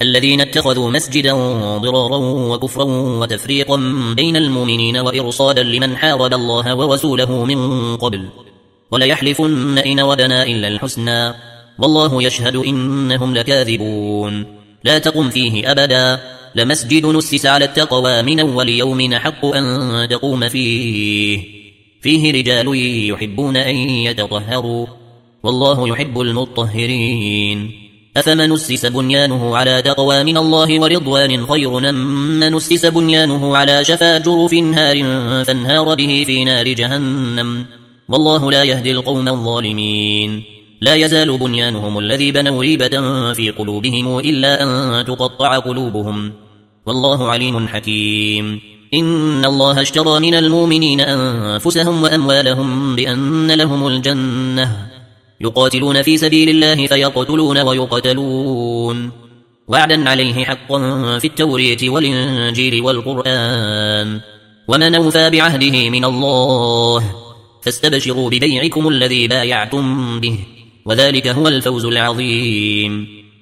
الذين اتخذوا مسجدا ضرارا وكفرا وتفريقا بين المؤمنين وإرصادا لمن حارب الله ورسوله من قبل وليحلفن إن ودنا إلا الحسنى والله يشهد إنهم لكاذبون لا تقم فيه أبدا لمسجد نسس على التقوى من أول يوم حق أن تقوم فيه رجال يحبون أن يتطهروا والله يحب المطهرين أفمن نسس بنيانه على تقوى من الله ورضوان خير أم من نسس بنيانه على شفا جرف هار فانهار به في نار جهنم والله لا يهدي القوم الظالمين لا يزال بنيانهم الذي بنوا ريبة في قلوبهم إلا أن تقطع قلوبهم والله عليم حكيم إن الله اشترى من المؤمنين أنفسهم وأموالهم بأن لهم الجنة يقاتلون في سبيل الله فيقتلون ويقتلون وعدا عليه حقا في التوراة والإنجيل والقرآن ومن أوفى بعهده من الله فاستبشروا ببيعكم الذي بايعتم به وذلك هو الفوز العظيم